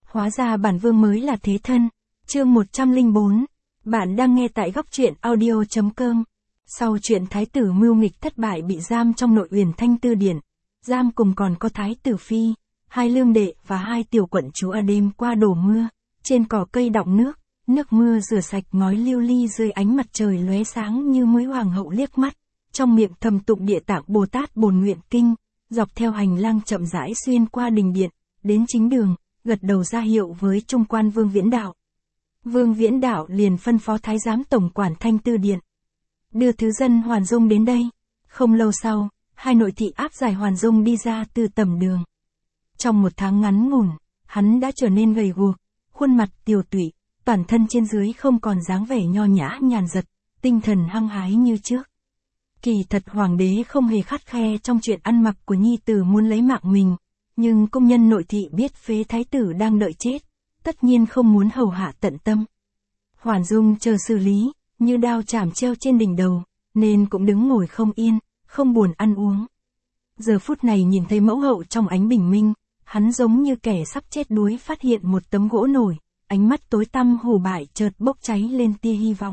Hóa ra bản vương mới là thế thân. Chương 104. Bạn đang nghe tại góc truyện audio.com. Sau chuyện thái tử mưu nghịch thất bại bị giam trong nội Uyển Thanh Tư Điện, giam cùng còn có thái tử phi, hai lương đệ và hai tiểu quận chúa đêm qua đổ mưa, trên cỏ cây đọng nước mưa rửa sạch ngói lưu ly dưới ánh mặt trời lóe sáng như mới hoàng hậu liếc mắt, trong miệng thầm tụng Địa Tạng Bồ Tát Bổn Nguyện Kinh, dọc theo hành lang chậm rãi xuyên qua đình điện, đến chính đường, gật đầu ra hiệu với trung quan Vương Viễn Đạo. Vương Viễn Đạo liền phân phó thái giám tổng quản Thanh Tư Điện đưa thứ dân Hoàn Dung đến đây. Không lâu sau, hai nội thị áp giải Hoàn Dung đi ra từ tẩm đường. Trong một tháng ngắn ngủn, hắn đã trở nên gầy guộc, khuôn mặt tiều tụy, toàn thân trên dưới không còn dáng vẻ nho nhã nhàn dật, tinh thần hăng hái như trước. Kỳ thật hoàng đế không hề khắt khe trong chuyện ăn mặc của nhi tử muốn lấy mạng mình, nhưng công nhân nội thị biết phế thái tử đang đợi chết, tất nhiên không muốn hầu hạ tận tâm. Hoàn Dung chờ xử lý, như đao chảm treo trên đỉnh đầu, nên cũng đứng ngồi không yên, không buồn ăn uống. Giờ phút này nhìn thấy mẫu hậu trong ánh bình minh, hắn giống như kẻ sắp chết đuối phát hiện một tấm gỗ nổi, ánh mắt tối tăm hủ bại chợt bốc cháy lên tia hy vọng.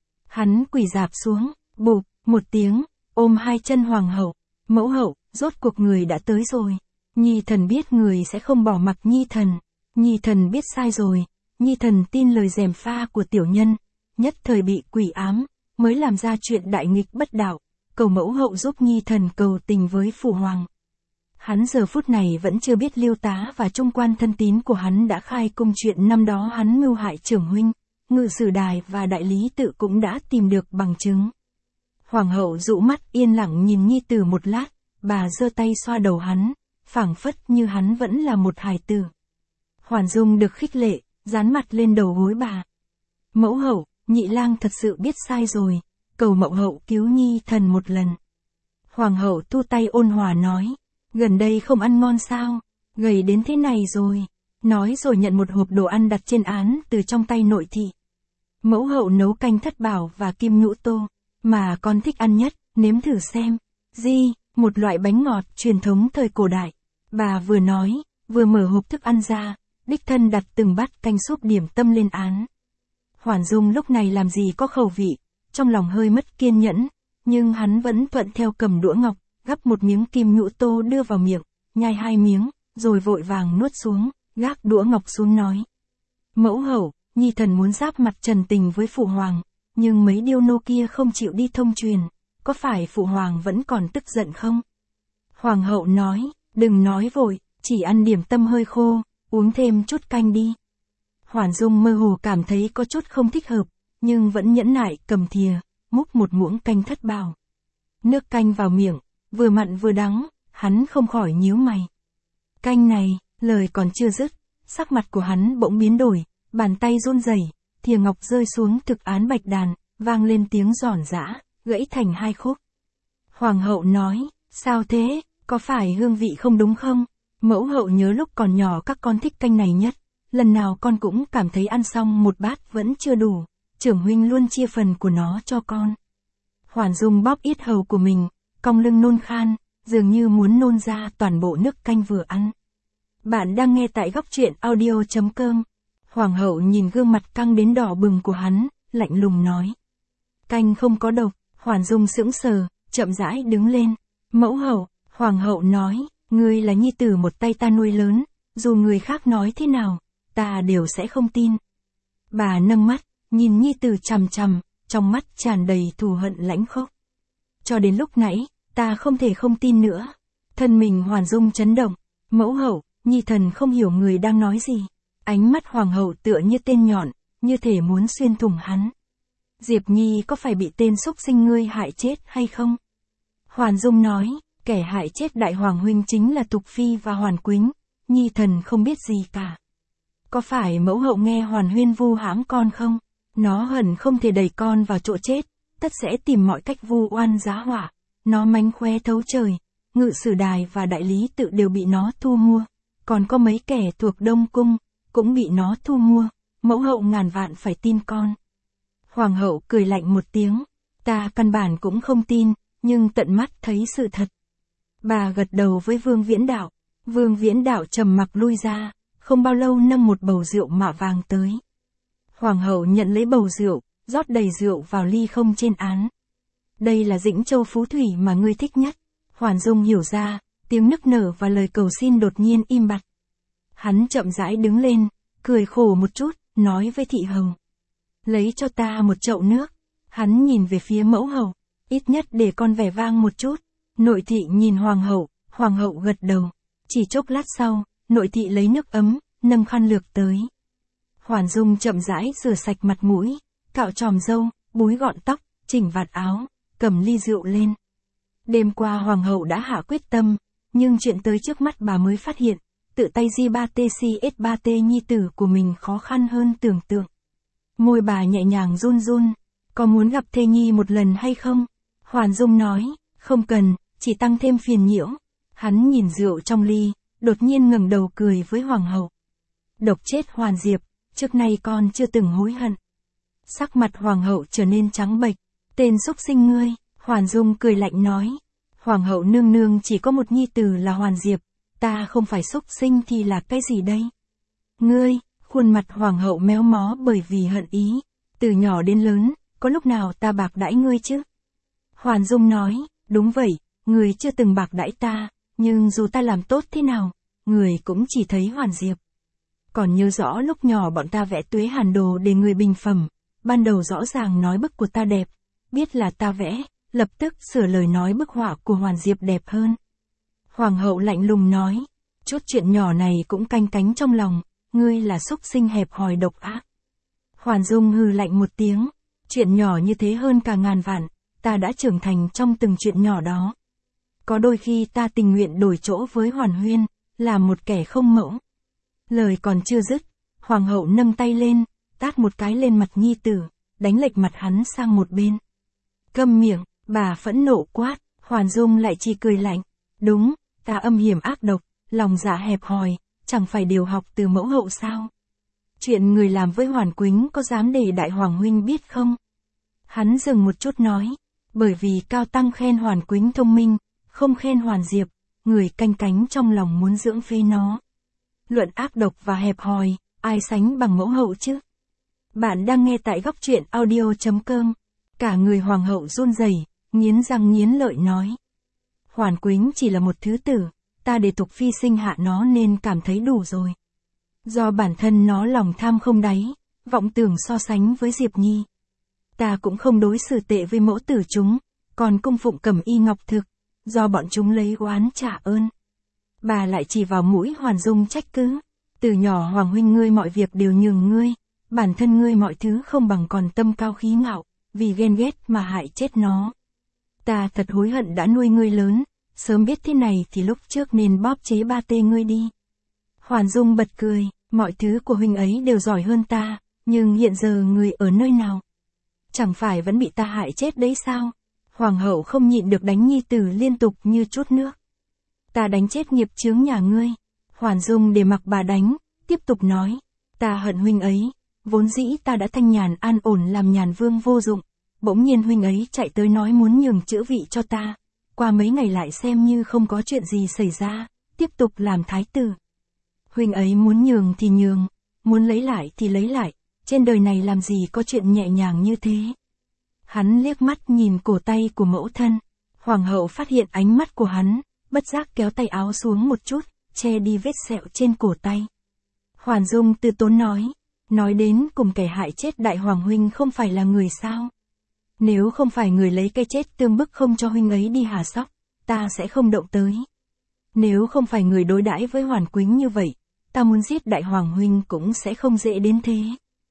Hắn quỳ rạp xuống, bụp, một tiếng, ôm hai chân hoàng hậu. Mẫu hậu, rốt cuộc người đã tới rồi. Nhi thần biết người sẽ không bỏ mặc nhi thần. Nhi thần biết sai rồi. Nhi thần tin lời gièm pha của tiểu nhân, nhất thời bị quỷ ám, mới làm ra chuyện đại nghịch bất đạo. Cầu mẫu hậu giúp nhi thần cầu tình với phụ hoàng. Hắn giờ phút này vẫn chưa biết Liêu Tá và trung quan thân tín của hắn đã khai cung chuyện năm đó hắn mưu hại trưởng huynh, Ngự Sử Đài và đại lý tự cũng đã tìm được bằng chứng. Hoàng hậu dụ mắt yên lặng nhìn nhi tử một lát, bà giơ tay xoa đầu hắn, phảng phất như hắn vẫn là một hài tử. Hoàn Dung được khích lệ, dán mặt lên đầu gối bà. Mẫu hậu, nhị lang thật sự biết sai rồi, cầu mẫu hậu cứu nhi thần một lần. Hoàng hậu thu tay ôn hòa nói, gần đây không ăn ngon sao, gầy đến thế này rồi. Nói rồi nhận một hộp đồ ăn đặt trên án từ trong tay nội thị. Mẫu hậu nấu canh thất bảo và kim nhũ tô, mà con thích ăn nhất, nếm thử xem. Di, một loại bánh ngọt truyền thống thời cổ đại. Bà vừa nói, vừa mở hộp thức ăn ra, đích thân đặt từng bát canh súp điểm tâm lên án. Hoàn Dung lúc này làm gì có khẩu vị, trong lòng hơi mất kiên nhẫn, nhưng hắn vẫn thuận theo cầm đũa ngọc, gắp một miếng kim nhũ tô đưa vào miệng, nhai hai miếng, rồi vội vàng nuốt xuống, gác đũa ngọc xuống nói. Mẫu hậu, nhi thần muốn giáp mặt trần tình với phụ hoàng, nhưng mấy điêu nô kia không chịu đi thông truyền, có phải phụ hoàng vẫn còn tức giận không? Hoàng hậu nói, đừng nói vội, chỉ ăn điểm tâm hơi khô, uống thêm chút canh đi. Hoàn Dung mơ hồ cảm thấy có chút không thích hợp, nhưng vẫn nhẫn nại cầm thìa, múc một muỗng canh thất bảo. Nước canh vào miệng, vừa mặn vừa đắng, hắn không khỏi nhíu mày. Canh này, lời còn chưa dứt, sắc mặt của hắn bỗng biến đổi, bàn tay run rẩy, thìa ngọc rơi xuống thực án bạch đàn, vang lên tiếng giòn giã, gãy thành hai khúc. Hoàng hậu nói, sao thế, có phải hương vị không đúng không? Mẫu hậu nhớ lúc còn nhỏ các con thích canh này nhất, lần nào con cũng cảm thấy ăn xong một bát vẫn chưa đủ, trưởng huynh luôn chia phần của nó cho con. Hoàn Dung bóp yết hầu của mình, cong lưng nôn khan, dường như muốn nôn ra toàn bộ nước canh vừa ăn. Bạn đang nghe tại góc truyện audio.com. Hoàng hậu nhìn gương mặt căng đến đỏ bừng của hắn, lạnh lùng nói. Canh không có độc. Hoàn Dung sững sờ, chậm rãi đứng lên. Mẫu hậu, hoàng hậu nói, ngươi là nhi tử một tay ta nuôi lớn, dù người khác nói thế nào, ta đều sẽ không tin. Bà nâng mắt, nhìn nhi tử chằm chằm, trong mắt tràn đầy thù hận lãnh khốc. Cho đến lúc nãy, ta không thể không tin nữa. Thân mình Hoàn Dung chấn động. Mẫu hậu, nhi thần không hiểu người đang nói gì. Ánh mắt hoàng hậu tựa như tên nhọn, như thể muốn xuyên thủng hắn. Diệp Nhi có phải bị tên xúc sinh ngươi hại chết hay không? Hoàn Dung nói, kẻ hại chết đại hoàng huynh chính là Thục Phi và Hoàn Quýnh, nhi thần không biết gì cả. Có phải mẫu hậu nghe Hoàn Huyên vu hãm con không? Nó hận không thể đẩy con vào chỗ chết, tất sẽ tìm mọi cách vu oan giá họa. Nó mánh khóe thấu trời, Ngự Sử Đài và đại lý tự đều bị nó thu mua, còn có mấy kẻ thuộc Đông Cung cũng bị nó thu mua, mẫu hậu ngàn vạn phải tin con. Hoàng hậu cười lạnh một tiếng, ta căn bản cũng không tin, nhưng tận mắt thấy sự thật. Bà gật đầu với Vương Viễn Đạo, Vương Viễn Đạo trầm mặc lui ra, không bao lâu nâng một bầu rượu mạ vàng tới. Hoàng hậu nhận lấy bầu rượu, rót đầy rượu vào ly không trên án. Đây là Dĩnh Châu Phú Thủy mà ngươi thích nhất. Hoàn Dung hiểu ra, tiếng nức nở và lời cầu xin đột nhiên im bặt. Hắn chậm rãi đứng lên, cười khổ một chút, nói với thị hầu. Lấy cho ta một chậu nước. Hắn nhìn về phía mẫu hầu, ít nhất để con vẻ vang một chút. Nội thị nhìn hoàng hậu gật đầu. Chỉ chốc lát sau, nội thị lấy nước ấm, nâng khăn lược tới. Hoàn Dung chậm rãi rửa sạch mặt mũi, cạo tròm râu, búi gọn tóc, chỉnh vạt áo, cầm ly rượu lên. Đêm qua hoàng hậu đã hạ quyết tâm, nhưng chuyện tới trước mắt bà mới phát hiện, tự tay G3TCS3T nhi tử của mình khó khăn hơn tưởng tượng. Môi bà nhẹ nhàng run run, có muốn gặp thê nhi một lần hay không? Hoàn Dung nói, không cần, chỉ tăng thêm phiền nhiễu. Hắn nhìn rượu trong ly, đột nhiên ngẩng đầu cười với hoàng hậu. Độc chết Hoàn Diệp, trước nay con chưa từng hối hận. Sắc mặt hoàng hậu trở nên trắng bệch, tên xúc sinh ngươi. Hoàn Dung cười lạnh nói, hoàng hậu nương nương chỉ có một nhi tử là Hoàn Diệp, ta không phải xúc sinh thì là cái gì đây? Ngươi, khuôn mặt hoàng hậu méo mó bởi vì hận ý, từ nhỏ đến lớn, có lúc nào ta bạc đãi ngươi chứ? Hoàn Dung nói, đúng vậy, ngươi chưa từng bạc đãi ta, nhưng dù ta làm tốt thế nào, người cũng chỉ thấy Hoàn Diệp. Còn nhớ rõ lúc nhỏ bọn ta vẽ Tuế Hàn Đồ để người bình phẩm, ban đầu rõ ràng nói bức của ta đẹp, biết là ta vẽ, lập tức sửa lời nói bức họa của Hoàn Diệp đẹp hơn. Hoàng hậu lạnh lùng nói, chút chuyện nhỏ này cũng canh cánh trong lòng, ngươi là xúc sinh hẹp hòi độc ác. Hoàn Dung hừ lạnh một tiếng, chuyện nhỏ như thế hơn cả ngàn vạn, ta đã trưởng thành trong từng chuyện nhỏ đó. Có đôi khi ta tình nguyện đổi chỗ với Hoàn Huyên, là một kẻ không mẫu. Lời còn chưa dứt, hoàng hậu nâng tay lên, tát một cái lên mặt nhi tử, đánh lệch mặt hắn sang một bên. Câm miệng, bà phẫn nộ quát, Hoàn Dung lại chỉ cười lạnh. Đúng, ta âm hiểm ác độc, lòng dạ hẹp hòi, chẳng phải điều học từ mẫu hậu sao? Chuyện người làm với Hoàn Quýnh có dám để đại hoàng huynh biết không? Hắn dừng một chút nói, bởi vì Cao Tăng khen Hoàn Quýnh thông minh, không khen Hoàn Diệp, người canh cánh trong lòng muốn dưỡng phế nó. Luận ác độc và hẹp hòi, ai sánh bằng mẫu hậu chứ? Bạn đang nghe tại góc truyện audio.com. Cả người hoàng hậu run rẩy, nghiến răng nghiến lợi nói. Hoàn Quýnh chỉ là một thứ tử, ta để Tục Phi sinh hạ nó nên cảm thấy đủ rồi. Do bản thân nó lòng tham không đáy, vọng tưởng so sánh với Diệp Nhi. Ta cũng không đối xử tệ với mẫu tử chúng, còn cung phụng Cẩm Y Ngọc Thực, do bọn chúng lấy oán trả ơn. Bà lại chỉ vào mũi Hoàn Dung trách cứ. Từ nhỏ Hoàng huynh ngươi mọi việc đều nhường ngươi, bản thân ngươi mọi thứ không bằng, còn tâm cao khí ngạo, vì ghen ghét mà hại chết nó. Ta thật hối hận đã nuôi ngươi lớn, sớm biết thế này thì lúc trước nên bóp chế ba tê ngươi đi. Hoàn Dung bật cười, mọi thứ của huynh ấy đều giỏi hơn ta, nhưng hiện giờ ngươi ở nơi nào? Chẳng phải vẫn bị ta hại chết đấy sao? Hoàng hậu không nhịn được đánh nhi tử liên tục như trút nước. Ta đánh chết nghiệp chướng nhà ngươi. Hoàn Dung để mặc bà đánh, tiếp tục nói, ta hận huynh ấy, vốn dĩ ta đã thanh nhàn an ổn làm nhàn vương vô dụng, bỗng nhiên huynh ấy chạy tới nói muốn nhường chữ vị cho ta, qua mấy ngày lại xem như không có chuyện gì xảy ra, tiếp tục làm thái tử. Huynh ấy muốn nhường thì nhường, muốn lấy lại thì lấy lại, trên đời này làm gì có chuyện nhẹ nhàng như thế. Hắn liếc mắt nhìn cổ tay của mẫu thân, hoàng hậu phát hiện ánh mắt của hắn, bất giác kéo tay áo xuống một chút, che đi vết sẹo trên cổ tay. Hoàn Dung từ tốn nói đến cùng kẻ hại chết đại hoàng huynh không phải là người sao? Nếu không phải người lấy cái chết tương bức không cho huynh ấy đi Hà Sóc, ta sẽ không động tới. Nếu không phải người đối đãi với Hoàn Quýnh như vậy, ta muốn giết đại hoàng huynh cũng sẽ không dễ đến thế.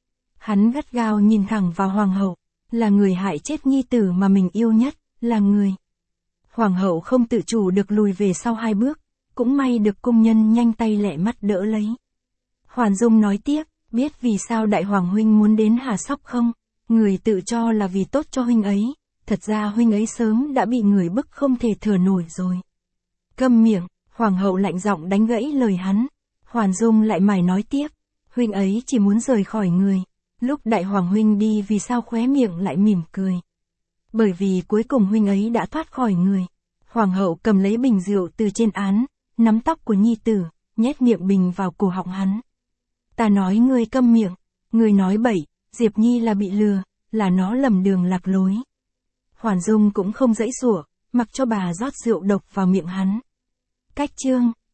Hắn gắt gao nhìn thẳng vào hoàng hậu, là người hại chết nhi tử mà mình yêu nhất, là người. Hoàng hậu không tự chủ được lùi về sau 2 bước, cũng may được cung nhân nhanh tay lẹ mắt đỡ lấy. Hoàn Dung nói tiếp, biết vì sao đại hoàng huynh muốn đến Hà Sóc không? Người tự cho là vì tốt cho huynh ấy, thật ra huynh ấy sớm đã bị người bức không thể thở nổi rồi. Câm miệng, hoàng hậu lạnh giọng đánh gãy lời hắn. Hoàn Dung lại mải nói tiếp, huynh ấy chỉ muốn rời khỏi người. Lúc đại hoàng huynh đi vì sao khóe miệng lại mỉm cười? Bởi vì cuối cùng huynh ấy đã thoát khỏi người. Hoàng hậu cầm lấy bình rượu từ trên án, nắm tóc của nhi tử, nhét miệng bình vào cổ họng hắn. Ta nói ngươi câm miệng, ngươi nói bậy, Diệp Nhi là bị lừa, là nó lầm đường lạc lối. Hoàn Dung cũng không dãy sủa, mặc cho bà rót rượu độc vào miệng hắn. Cách chương